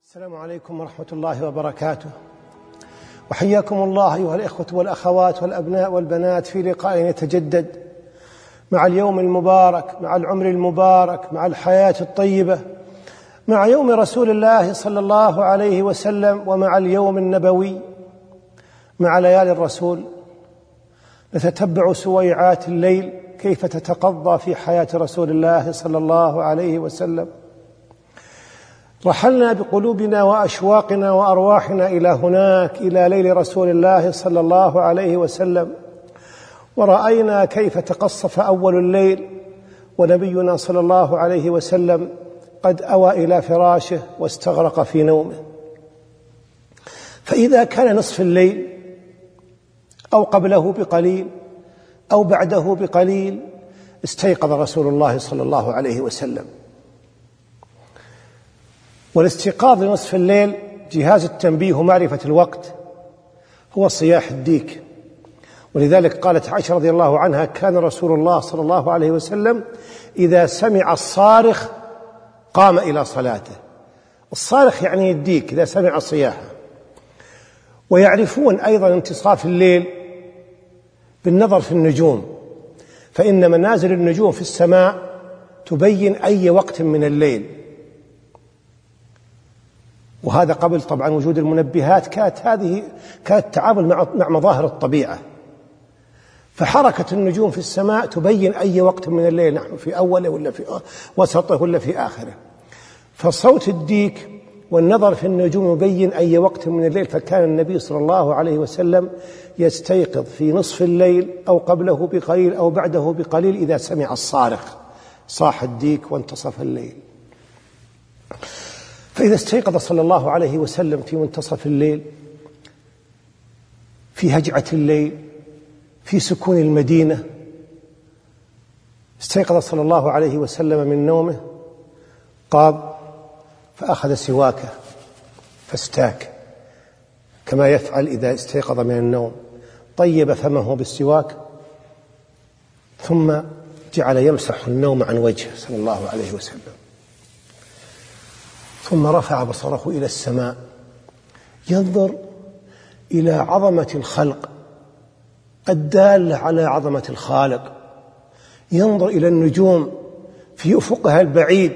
السلام عليكم ورحمة الله وبركاته، وحياكم الله أيها الإخوة والأخوات والأبناء والبنات في لقاء يتجدد مع اليوم المبارك، مع العمر المبارك، مع الحياة الطيبة، مع يوم رسول الله صلى الله عليه وسلم، ومع اليوم النبوي، مع ليالي الرسول. نتتبع سويعات الليل كيف تتقضى في حياة رسول الله صلى الله عليه وسلم. رحلنا بقلوبنا وأشواقنا وأرواحنا إلى هناك، إلى ليل رسول الله صلى الله عليه وسلم، ورأينا كيف تقصف أول الليل ونبينا صلى الله عليه وسلم قد أوى إلى فراشه واستغرق في نومه. فإذا كان نصف الليل أو قبله بقليل أو بعده بقليل استيقظ رسول الله صلى الله عليه وسلم. والاستيقاظ لنصف الليل جهاز التنبيه ومعرفة الوقت هو صياح الديك، ولذلك قالت عائشة رضي الله عنها: كان رسول الله صلى الله عليه وسلم إذا سمع الصارخ قام إلى صلاته. الصارخ يعني الديك إذا سمع صياحه. ويعرفون أيضا انتصاف الليل بالنظر في النجوم، فإن منازل النجوم في السماء تبين أي وقت من الليل، وهذا قبل طبعا وجود المنبهات. كانت التعامل مع مظاهر الطبيعة، فحركة النجوم في السماء تبين أي وقت من الليل نحن في أوله ولا في وسطه ولا في آخره. فصوت الديك والنظر في النجوم يبين أي وقت من الليل. فكان النبي صلى الله عليه وسلم يستيقظ في نصف الليل أو قبله بقليل أو بعده بقليل إذا سمع الصارخ، صاح الديك وانتصف الليل. فإذا استيقظ صلى الله عليه وسلم في منتصف الليل، في هجعة الليل، في سكون المدينة، استيقظ صلى الله عليه وسلم من نومه، قام فأخذ سواكه فاستاك كما يفعل إذا استيقظ من النوم، طيب فمه بالسواك، ثم جعل يمسح النوم عن وجهه صلى الله عليه وسلم، ثم رفع بصره إلى السماء ينظر إلى عظمة الخلق الدالة على عظمة الخالق، ينظر إلى النجوم في أفقها البعيد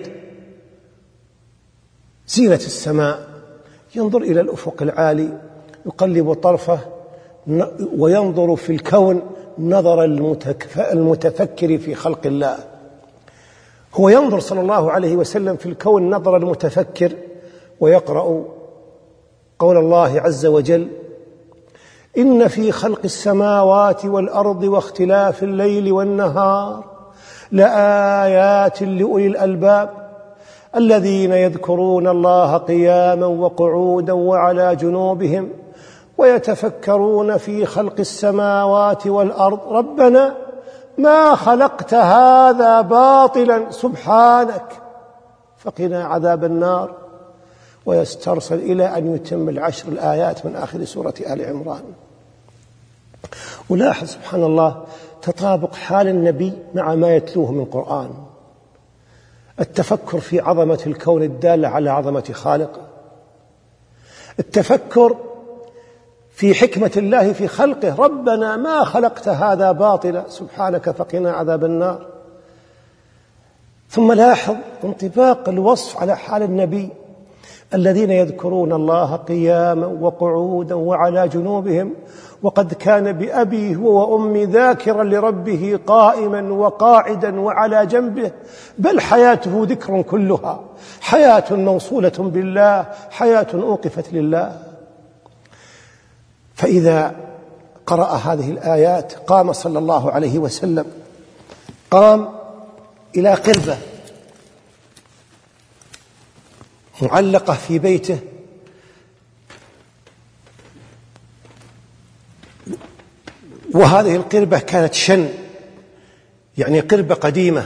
زينة السماء، ينظر إلى الأفق العالي يقلب طرفه وينظر في الكون نظر المتفكر في خلق الله. هو ينظر صلى الله عليه وسلم في الكون نظر المتفكر، ويقرأ قول الله عز وجل: إن في خلق السماوات والأرض واختلاف الليل والنهار لآيات لأولي الألباب الذين يذكرون الله قياما وقعودا وعلى جنوبهم ويتفكرون في خلق السماوات والأرض ربنا ما خلقت هذا باطلا سبحانك فقنا عذاب النار. ويسترسل إلى أن يتم العشر الآيات من آخر سورة آل عمران. ولاحظ سبحان الله تطابق حال النبي مع ما يتلوه من قرآن، التفكر في عظمة الكون الدالة على عظمة خالقه، التفكر في حكمة الله في خلقه، ربنا ما خلقت هذا باطلا سبحانك فقنا عذاب النار. ثم لاحظ انطباق الوصف على حال النبي: الذين يذكرون الله قياما وقعودا وعلى جنوبهم وقد كان بأبيه وأمي ذاكرا لربه قائما وقاعدا وعلى جنبه بل حياته ذكر كلها، حياة موصولة بالله، حياة أوقفت لله. فإذا قرأ هذه الآيات قام صلى الله عليه وسلم، قام إلى قربة معلقة في بيته، وهذه القربة كانت شن، يعني قربة قديمة،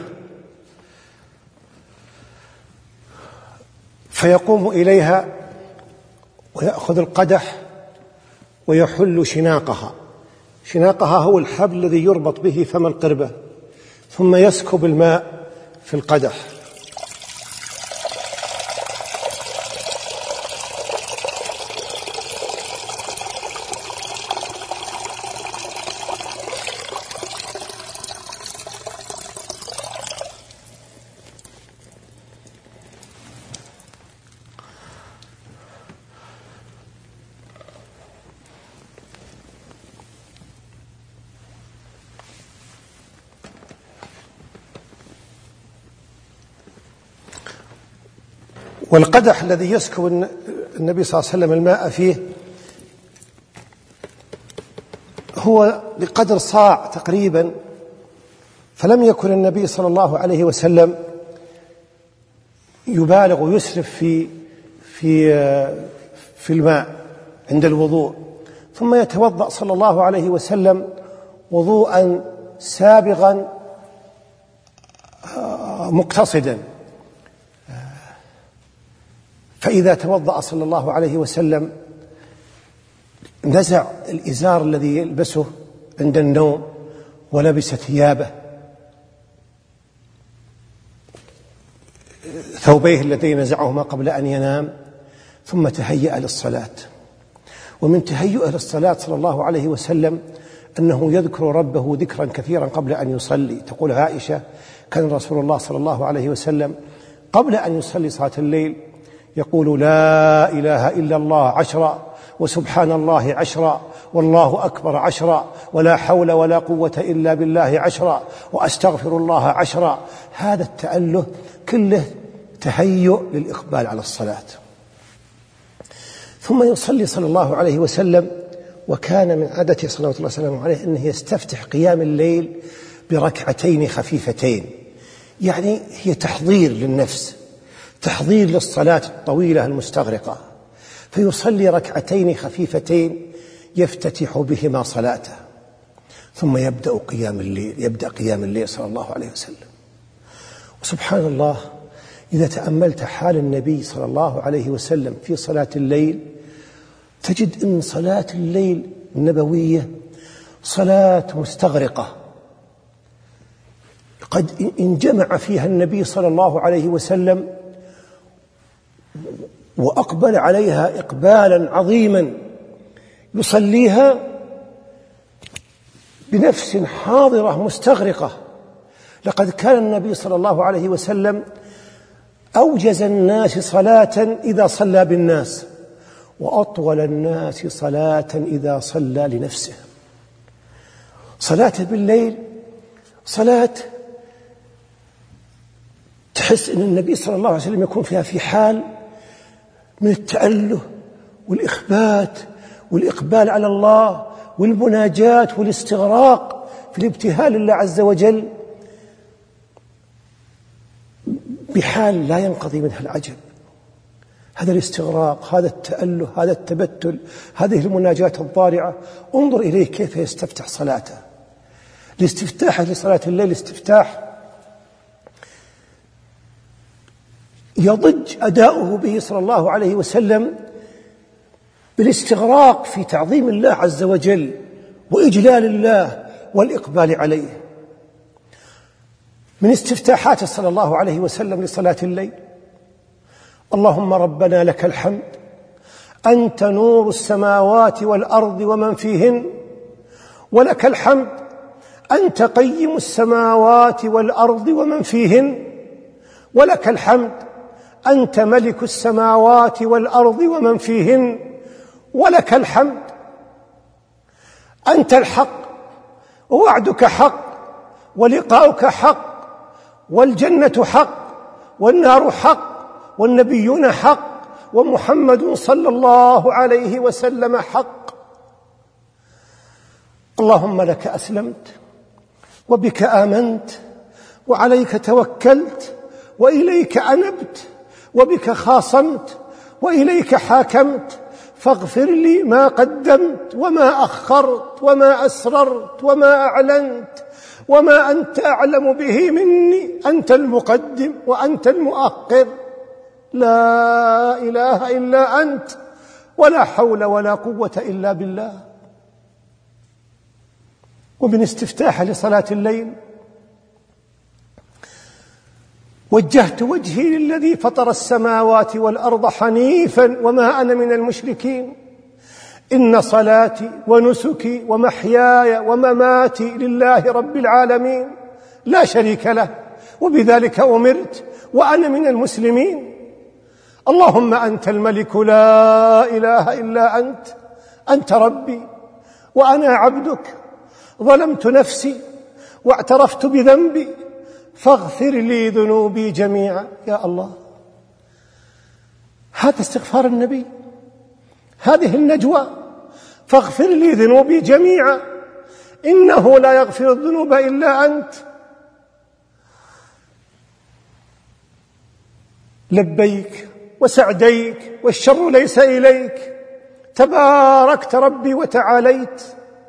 فيقوم إليها ويأخذ القدح ويحل شناقها. شناقها هو الحبل الذي يربط به فم القربة، ثم يسكب الماء في القدح والقدح الذي يسكب النبي صلى الله عليه وسلم الماء فيه هو بقدر صاع تقريبا، فلم يكن النبي صلى الله عليه وسلم يبالغ ويسرف في الماء عند الوضوء، ثم يتوضأ صلى الله عليه وسلم وضوءا سابغا مقتصدا. فإذا توضأ صلى الله عليه وسلم نزع الإزار الذي يلبسه عند النوم ولبس ثيابه، ثوبيه اللذين نزعهما قبل أن ينام، ثم تهيأ للصلاة. ومن تهيئه للصلاة صلى الله عليه وسلم أنه يذكر ربه ذكرا كثيرا قبل أن يصلي. تقول عائشة: كان رسول الله صلى الله عليه وسلم قبل أن يصلي صلاة الليل يقول: لا إله إلا الله 10، وسبحان الله 10، والله أكبر 10، ولا حول ولا قوة إلا بالله 10، وأستغفر الله 10. هذا التأله كله تهيؤ للإقبال على الصلاة. ثم يصلي صلى الله عليه وسلم، وكان من عادته صلى الله عليه وسلم عليه أنه يستفتح قيام الليل بركعتين خفيفتين، يعني هي تحضير للنفس، تحضير للصلاة الطويلة المستغرقة، فيصلي ركعتين خفيفتين يفتتح بهما صلاته، ثم يبدأ قيام الليل صلى الله عليه وسلم. وسبحان الله، إذا تأملت حال النبي صلى الله عليه وسلم في صلاة الليل تجد أن صلاة الليل النبوية صلاة مستغرقة، قد انجمع فيها النبي صلى الله عليه وسلم وأقبل عليها إقبالا عظيما، يصليها بنفس حاضرة مستغرقة. لقد كان النبي صلى الله عليه وسلم أوجز الناس صلاة إذا صلى بالناس، وأطول الناس صلاة إذا صلى لنفسه. صلاة بالليل صلاة تحس أن النبي صلى الله عليه وسلم يكون فيها في حال من التأله والإخبات والإقبال على الله والمناجاة والاستغراق في الابتهال لله عز وجل بحال لا ينقضي منها العجب. هذا الاستغراق، هذا التأله، هذا التبتل، هذه المناجاة الضارعة، انظر إليه كيف يستفتح صلاته. الاستفتاح لصلاة الليل استفتاح يضج أداؤه به صلى الله عليه وسلم بالاستغراق في تعظيم الله عز وجل وإجلال الله والإقبال عليه. من استفتاحات صلى الله عليه وسلم لصلاة الليل: اللهم ربنا لك الحمد، أنت نور السماوات والأرض ومن فيهن، ولك الحمد، أنت قيم السماوات والأرض ومن فيهن، ولك الحمد، أنت ملك السماوات والأرض ومن فيهن، ولك الحمد، أنت الحق، ووعدك حق، ولقاؤك حق، والجنة حق، والنار حق، والنبيون حق، ومحمد صلى الله عليه وسلم حق. اللهم لك أسلمت، وبك آمنت، وعليك توكلت، وإليك أنبت، وبك خاصمت، وإليك حاكمت، فاغفر لي ما قدمت وما أخرت وما أسررت وما أعلنت وما أنت أعلم به مني، أنت المقدم وأنت المؤخر، لا إله إلا أنت، ولا حول ولا قوة إلا بالله. ومن استفتاح لصلاة الليل: وجهت وجهي للذي فطر السماوات والأرض حنيفا وما أنا من المشركين، إن صلاتي ونسكي ومحياي ومماتي لله رب العالمين لا شريك له، وبذلك أمرت وأنا من المسلمين. اللهم أنت الملك لا إله إلا أنت، أنت ربي وأنا عبدك، ظلمت نفسي واعترفت بذنبي، فاغفر لي ذنوبي جميعا. يا الله، هذا استغفار النبي، هذه النجوى: فاغفر لي ذنوبي جميعا إنه لا يغفر الذنوب إلا أنت. لبيك وسعديك والشر ليس إليك، تباركت ربي وتعاليت.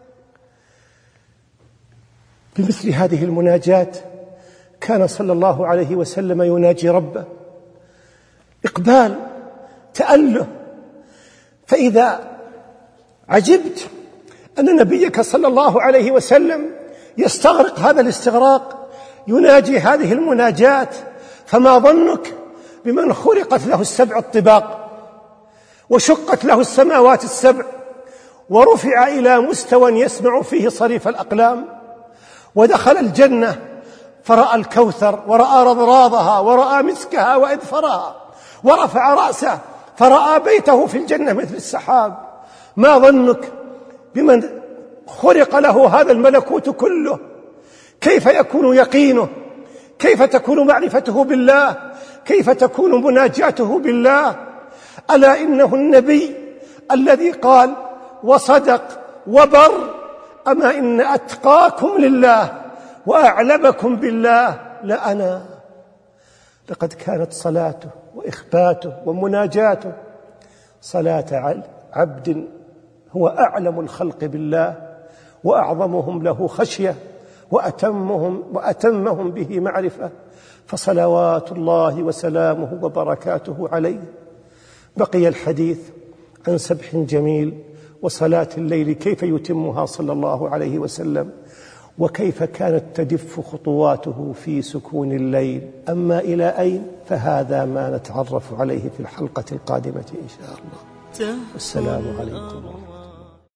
بمثل هذه المناجاة كان صلى الله عليه وسلم يناجي ربه، إقبال، تأله. فإذا عجبت أن نبيك صلى الله عليه وسلم يستغرق هذا الاستغراق، يناجي هذه المناجاة، فما ظنك بمن خلقت له السبع الطباق وشقت له السماوات السبع ورفع إلى مستوى يسمع فيه صريف الأقلام، ودخل الجنة فرأى الكوثر ورأى رضراضها ورأى مسكها وإذفرها، ورفع رأسه فرأى بيته في الجنة مثل السحاب. ما ظنك بمن خلق له هذا الملكوت كله؟ كيف يكون يقينه؟ كيف تكون معرفته بالله؟ كيف تكون مناجاته بالله؟ ألا إنه النبي الذي قال وصدق وبر: أما إن أتقاكم لله وأعلمكم بالله لأنا. لقد كانت صلاته وإخباته ومناجاته صلاة عبد هو أعلم الخلق بالله وأعظمهم له خشية وأتمهم به معرفة، فصلوات الله وسلامه وبركاته عليه. بقي الحديث عن سبح جميل وصلاة الليل كيف يتمها صلى الله عليه وسلم، وكيف كانت تدف خطواته في سكون الليل. أما إلى أين؟ فهذا ما نتعرف عليه في الحلقة القادمة إن شاء الله. والسلام عليكم.